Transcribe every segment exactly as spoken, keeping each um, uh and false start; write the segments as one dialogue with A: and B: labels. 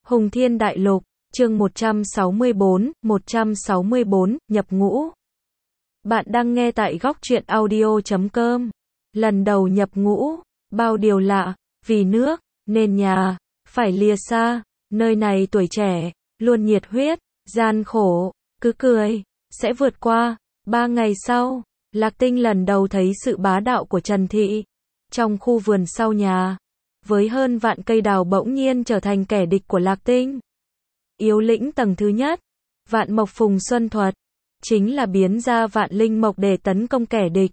A: Hùng Thiên Đại Lục, chương một trăm sáu mươi bốn, một trăm sáu mươi bốn, nhập ngũ. Bạn đang nghe tại góc truyện audio chấm com. Lần đầu nhập ngũ, bao điều lạ, vì nước, nên nhà, phải lìa xa, nơi này tuổi trẻ, luôn nhiệt huyết, gian khổ, cứ cười, sẽ vượt qua. Ba ngày sau, Lạc Tinh lần đầu thấy sự bá đạo của Trần Thị. Trong khu vườn sau nhà, với hơn vạn cây đào bỗng nhiên trở thành kẻ địch của Lạc Tinh. Yếu lĩnh tầng thứ nhất, Vạn Mộc Phùng Xuân Thuật, chính là biến ra vạn linh mộc để tấn công kẻ địch.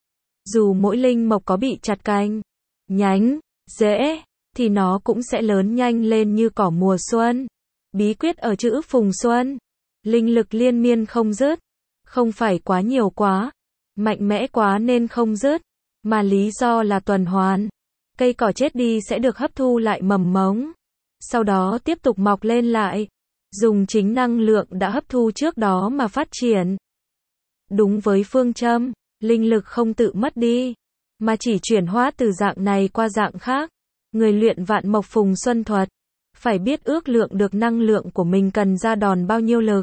A: Dù mỗi linh mộc có bị chặt cành, nhánh, rễ, thì nó cũng sẽ lớn nhanh lên như cỏ mùa xuân. Bí quyết ở chữ Phùng Xuân, linh lực liên miên không dứt, không phải quá nhiều quá, mạnh mẽ quá nên không dứt, mà lý do là tuần hoàn. Cây cỏ chết đi sẽ được hấp thu lại mầm mống, sau đó tiếp tục mọc lên lại, dùng chính năng lượng đã hấp thu trước đó mà phát triển. Đúng với phương châm, linh lực không tự mất đi, mà chỉ chuyển hóa từ dạng này qua dạng khác. Người luyện Vạn Mộc Phùng Xuân Thuật, phải biết ước lượng được năng lượng của mình cần ra đòn bao nhiêu lực.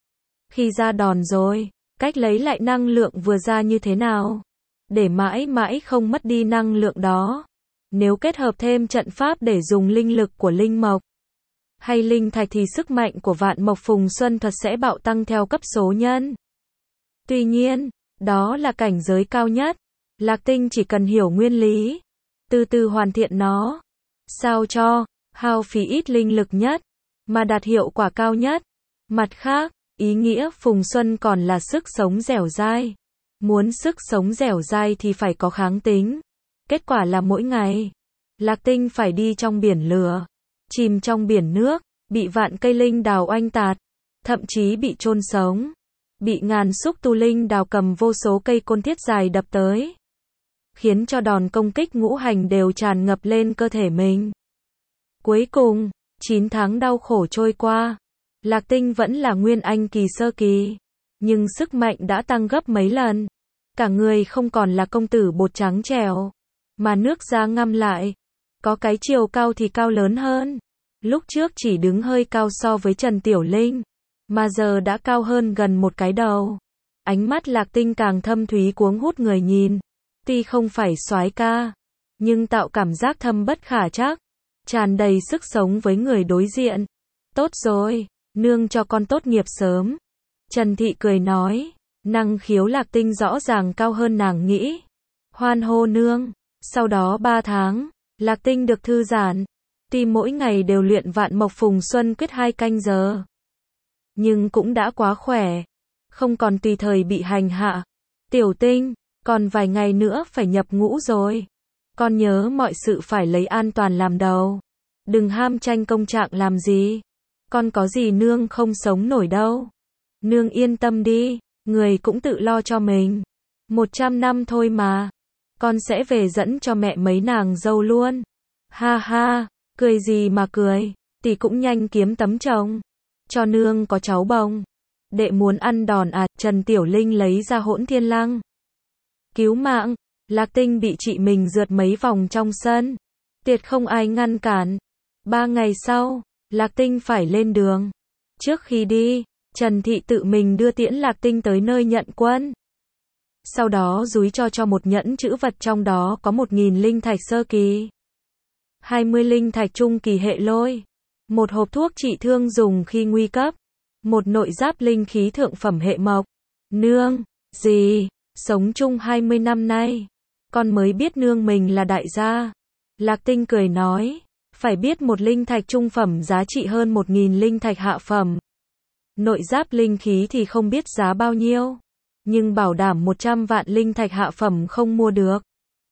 A: Khi ra đòn rồi, cách lấy lại năng lượng vừa ra như thế nào, để mãi mãi không mất đi năng lượng đó. Nếu kết hợp thêm trận pháp để dùng linh lực của linh mộc hay linh thạch thì sức mạnh của Vạn Mộc Phùng Xuân Thuật sẽ bạo tăng theo cấp số nhân. Tuy nhiên, đó là cảnh giới cao nhất. Lạc Tinh chỉ cần hiểu nguyên lý, từ từ hoàn thiện nó, sao cho hao phí ít linh lực nhất, mà đạt hiệu quả cao nhất. Mặt khác, ý nghĩa Phùng Xuân còn là sức sống dẻo dai. Muốn sức sống dẻo dai thì phải có kháng tính. Kết quả là mỗi ngày, Lạc Tinh phải đi trong biển lửa, chìm trong biển nước, bị vạn cây linh đào oanh tạc, thậm chí bị chôn sống, bị ngàn xúc tu linh đào cầm vô số cây côn thiết dài đập tới, khiến cho đòn công kích ngũ hành đều tràn ngập lên cơ thể mình. Cuối cùng, chín tháng đau khổ trôi qua, Lạc Tinh vẫn là nguyên anh kỳ sơ kỳ, nhưng sức mạnh đã tăng gấp mấy lần. Cả người không còn là công tử bột trắng trẻo, mà nước da ngăm lại, có cái chiều cao thì cao lớn hơn. Lúc trước chỉ đứng hơi cao so với Trần Tiểu Linh, mà giờ đã cao hơn gần một cái đầu. Ánh mắt Lạc Tinh càng thâm thúy cuống hút người nhìn. Tuy không phải soái ca, nhưng tạo cảm giác thâm bất khả trắc, tràn đầy sức sống với người đối diện. Tốt rồi, nương cho con tốt nghiệp sớm. Trần Thị cười nói, năng khiếu Lạc Tinh rõ ràng cao hơn nàng nghĩ. Hoan hô nương. Sau đó ba tháng, Lạc Tinh được thư giãn. Tuy mỗi ngày đều luyện Vạn Mộc Phùng Xuân Quyết hai canh giờ, nhưng cũng đã quá khỏe, không còn tùy thời bị hành hạ. Tiểu Tinh, còn vài ngày nữa phải nhập ngũ rồi. Con nhớ mọi sự phải lấy an toàn làm đầu. Đừng ham tranh công trạng làm gì. Con có gì nương không sống nổi đâu. Nương yên tâm đi, người cũng tự lo cho mình. Một trăm năm thôi mà. Con sẽ về dẫn cho mẹ mấy nàng dâu luôn. Ha ha, cười gì mà cười, tỷ cũng nhanh kiếm tấm chồng. Cho nương có cháu bồng. Đệ muốn ăn đòn à, Trần Tiểu Linh lấy ra Hỗn Thiên Lăng. Cứu mạng, Lạc Tinh bị chị mình rượt mấy vòng trong sân. Tuyệt không ai ngăn cản. Ba ngày sau, Lạc Tinh phải lên đường. Trước khi đi, Trần Thị tự mình đưa tiễn Lạc Tinh tới nơi nhận quân. Sau đó dúi cho cho một nhẫn chữ vật, trong đó có một nghìn linh thạch sơ kỳ, hai mươi linh thạch trung kỳ hệ lôi, một hộp thuốc trị thương dùng khi nguy cấp, một nội giáp linh khí thượng phẩm hệ mộc. Nương, gì, sống chung hai mươi năm nay, con mới biết nương mình là đại gia. Lạc Tinh cười nói, phải biết một linh thạch trung phẩm giá trị hơn một nghìn linh thạch hạ phẩm. Nội giáp linh khí thì không biết giá bao nhiêu, nhưng bảo đảm một trăm vạn linh thạch hạ phẩm không mua được.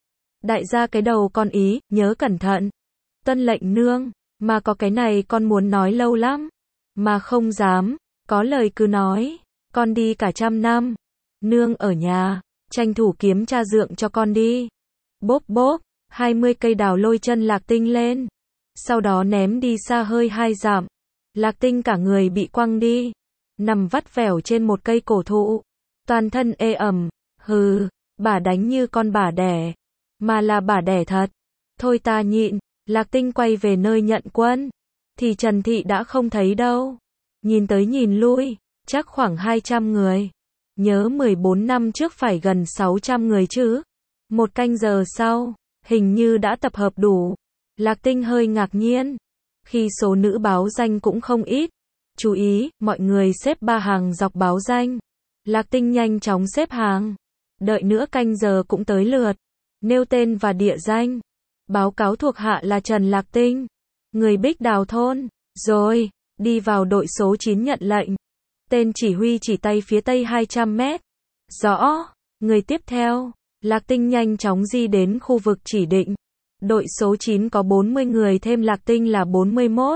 A: Đại gia cái đầu con ý, nhớ cẩn thận. Tuân lệnh nương, mà có cái này con muốn nói lâu lắm, mà không dám, có lời cứ nói, con đi cả trăm năm. Nương ở nhà, tranh thủ kiếm cha dượng cho con đi. Bốp bốp, hai mươi cây đào lôi chân Lạc Tinh lên, sau đó ném đi xa hơi hai dặm. Lạc Tinh cả người bị quăng đi, nằm vắt vẻo trên một cây cổ thụ, toàn thân ê ẩm. Hừ, bà đánh như con bà đẻ, mà là bà đẻ thật. Thôi ta nhịn. Lạc Tinh quay về nơi nhận quân, thì Trần Thị đã không thấy đâu. Nhìn tới nhìn lui, chắc khoảng hai trăm người. Nhớ mười bốn năm trước phải gần sáu trăm người chứ. Một canh giờ sau, hình như đã tập hợp đủ. Lạc Tinh hơi ngạc nhiên. Khi số nữ báo danh cũng không ít. Chú ý, mọi người xếp ba hàng dọc báo danh. Lạc Tinh nhanh chóng xếp hàng. Đợi nữa canh giờ cũng tới lượt. Nêu tên và địa danh. Báo cáo thuộc hạ là Trần Lạc Tinh, người Bích Đào thôn. Rồi, đi vào đội số chín nhận lệnh. Tên chỉ huy chỉ tay phía tây hai trăm mét. Rõ, người tiếp theo. Lạc Tinh nhanh chóng di đến khu vực chỉ định. Đội số chín có bốn mươi người thêm Lạc Tinh là bốn mươi mốt.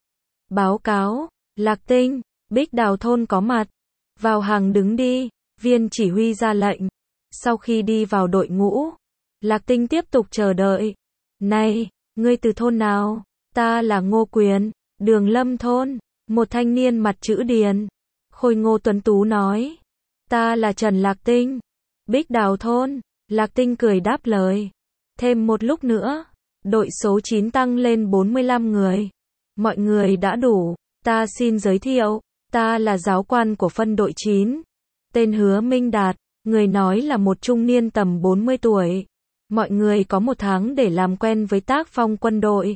A: Báo cáo, Lạc Tinh, Bích Đào thôn có mặt. Vào hàng đứng đi, viên chỉ huy ra lệnh. Sau khi đi vào đội ngũ, Lạc Tinh tiếp tục chờ đợi. Này, ngươi từ thôn nào? Ta là Ngô Quyền, Đường Lâm thôn. Một thanh niên mặt chữ điền, khôi ngô tuấn tú nói. Ta là Trần Lạc Tinh, Bích Đào thôn. Lạc Tinh cười đáp lời. Thêm một lúc nữa, đội số chín tăng lên bốn mươi lăm người. Mọi người đã đủ, ta xin giới thiệu. Ta là giáo quan của phân đội chín. Tên Hứa Minh Đạt, người nói là một trung niên tầm bốn mươi tuổi. Mọi người có một tháng để làm quen với tác phong quân đội.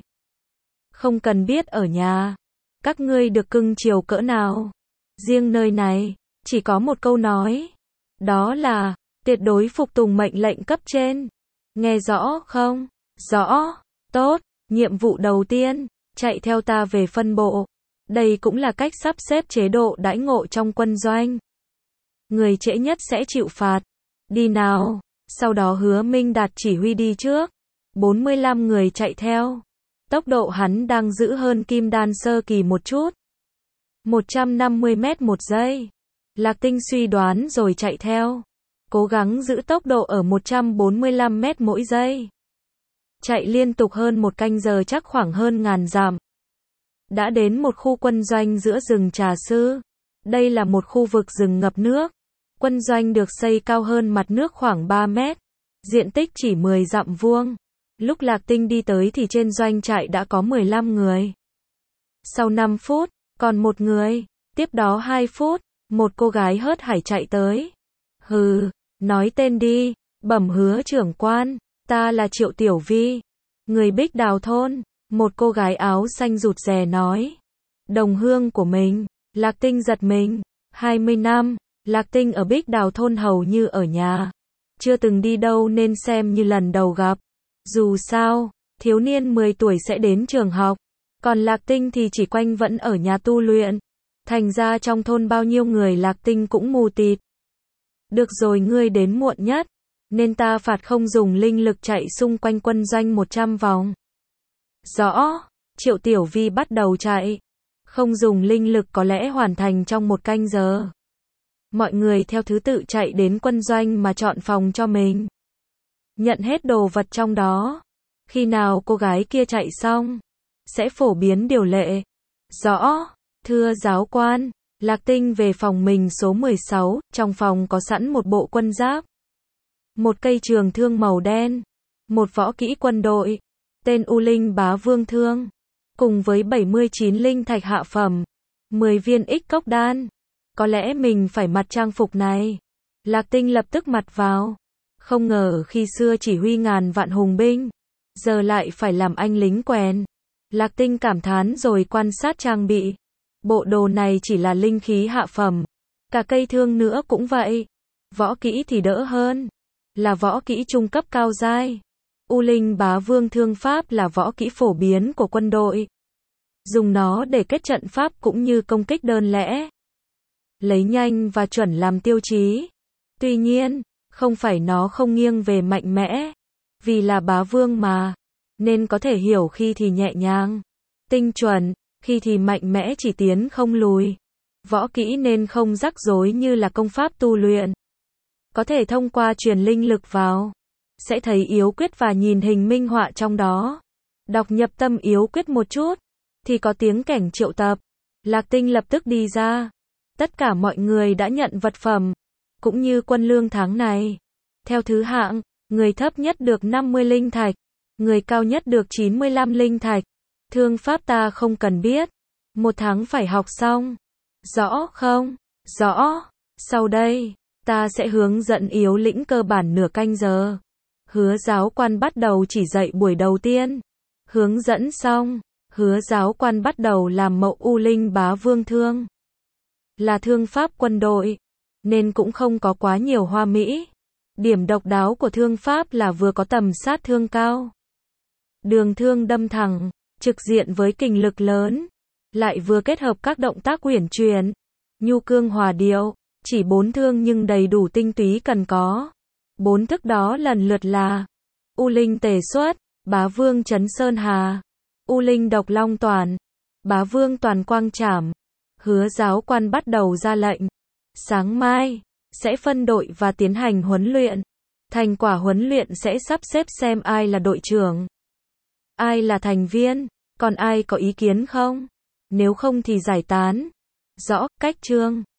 A: Không cần biết ở nhà các ngươi được cưng chiều cỡ nào. Riêng nơi này, chỉ có một câu nói. Đó là, tuyệt đối phục tùng mệnh lệnh cấp trên. Nghe rõ không? Rõ. Tốt. Nhiệm vụ đầu tiên, chạy theo ta về phân bộ. Đây cũng là cách sắp xếp chế độ đãi ngộ trong quân doanh. Người trễ nhất sẽ chịu phạt. Đi nào. Sau đó Hứa Minh Đạt chỉ huy đi trước. bốn mươi lăm người chạy theo. Tốc độ hắn đang giữ hơn kim đan sơ kỳ một chút. một trăm năm mươi mét một giây. Lạc Tinh suy đoán rồi chạy theo. Cố gắng giữ tốc độ ở một trăm bốn mươi lăm mét mỗi giây. Chạy liên tục hơn một canh giờ chắc khoảng hơn ngàn dặm. Đã đến một khu quân doanh giữa rừng trà sư. Đây là một khu vực rừng ngập nước. Quân doanh được xây cao hơn mặt nước khoảng ba mét. Diện tích chỉ mười dặm vuông. Lúc Lạc Tinh đi tới thì trên doanh trại đã có mười lăm người. Sau năm phút, còn một người. Tiếp đó hai phút, một cô gái hớt hải chạy tới. Hừ, nói tên đi. Bẩm Hứa trưởng quan, ta là Triệu Tiểu Vi, người Bích Đào thôn. Một cô gái áo xanh rụt rè nói. Đồng hương của mình. Lạc Tinh giật mình. hai mươi năm, Lạc Tinh ở Bích Đào thôn hầu như ở nhà. Chưa từng đi đâu nên xem như lần đầu gặp. Dù sao, thiếu niên mười tuổi sẽ đến trường học. Còn Lạc Tinh thì chỉ quanh vẫn ở nhà tu luyện. Thành ra trong thôn bao nhiêu người Lạc Tinh cũng mù tịt. Được rồi, ngươi đến muộn nhất, nên ta phạt không dùng linh lực chạy xung quanh quân doanh một trăm vòng. Rõ. Triệu Tiểu Vi bắt đầu chạy. Không dùng linh lực có lẽ hoàn thành trong một canh giờ. Mọi người theo thứ tự chạy đến quân doanh mà chọn phòng cho mình. Nhận hết đồ vật trong đó. Khi nào cô gái kia chạy xong, sẽ phổ biến điều lệ. Rõ. Thưa giáo quan, Lạc Tinh về phòng mình số mười sáu, trong phòng có sẵn một bộ quân giáp. Một cây trường thương màu đen. Một võ kỹ quân đội. Tên U Linh Bá Vương Thương. Cùng với bảy mươi chín linh thạch hạ phẩm. mười viên ích cốc đan. Có lẽ mình phải mặc trang phục này. Lạc Tinh lập tức mặc vào. Không ngờ khi xưa chỉ huy ngàn vạn hùng binh, giờ lại phải làm anh lính quèn. Lạc Tinh cảm thán rồi quan sát trang bị. Bộ đồ này chỉ là linh khí hạ phẩm. Cả cây thương nữa cũng vậy. Võ kỹ thì đỡ hơn. Là võ kỹ trung cấp cao giai. U Linh Bá Vương Thương pháp là võ kỹ phổ biến của quân đội. Dùng nó để kết trận pháp cũng như công kích đơn lẻ. Lấy nhanh và chuẩn làm tiêu chí. Tuy nhiên, không phải nó không nghiêng về mạnh mẽ. Vì là bá vương mà. Nên có thể hiểu khi thì nhẹ nhàng, tinh chuẩn, khi thì mạnh mẽ chỉ tiến không lùi. Võ kỹ nên không rắc rối như là công pháp tu luyện. Có thể thông qua truyền linh lực vào, sẽ thấy yếu quyết và nhìn hình minh họa trong đó. Đọc nhập tâm yếu quyết một chút, thì có tiếng cảnh triệu tập. Lạc Tinh lập tức đi ra. Tất cả mọi người đã nhận vật phẩm, cũng như quân lương tháng này. Theo thứ hạng, người thấp nhất được năm mươi linh thạch, người cao nhất được chín mươi lăm linh thạch. Thương pháp ta không cần biết. Một tháng phải học xong. Rõ không? Rõ. Sau đây, ta sẽ hướng dẫn yếu lĩnh cơ bản nửa canh giờ. Hứa giáo quan bắt đầu chỉ dạy buổi đầu tiên. Hướng dẫn xong, hứa giáo quan bắt đầu làm mậu U Linh Bá Vương thương. Là thương pháp quân đội, nên cũng không có quá nhiều hoa mỹ. Điểm độc đáo của thương pháp là vừa có tầm sát thương cao. Đường thương đâm thẳng, trực diện với kình lực lớn. Lại vừa kết hợp các động tác uyển chuyển, nhu cương hòa điệu. Chỉ bốn thương nhưng đầy đủ tinh túy cần có. Bốn thức đó lần lượt là U Linh Tề Xuất, Bá Vương Chấn Sơn Hà, U Linh Độc Long Toàn, Bá Vương Toàn Quang Trảm. Hứa giáo quan bắt đầu ra lệnh. Sáng mai, sẽ phân đội và tiến hành huấn luyện. Thành quả huấn luyện sẽ sắp xếp xem ai là đội trưởng, ai là thành viên, còn ai có ý kiến không? Nếu không thì giải tán. Rõ, cách chương.